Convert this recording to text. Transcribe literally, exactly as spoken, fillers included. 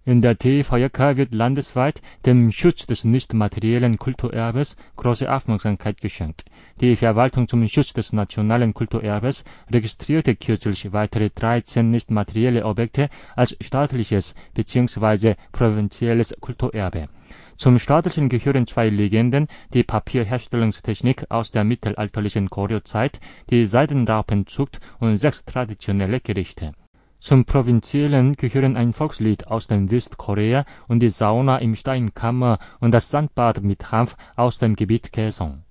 In der T V J K wird landesweit dem Schutz des nicht materiellen Kulturerbes große Aufmerksamkeit geschenkt. Die Verwaltung zum Schutz des nationalen Kulturerbes registrierte kürzlich weitere dreizehn nicht materielle Objekte als staatliches bzw. provinzielles Kulturerbe. Zum staatlichen gehören zwei Legenden, die Papierherstellungstechnik aus der mittelalterlichen Goryeo-Zeit, die Seidenraupenzucht und sechs traditionelle Gerichte. Zum provinziellen gehören ein Volkslied aus dem Westkorea und die Sauna im Steinkammer und das Sandbad mit Hanf aus dem Gebiet Kaesong.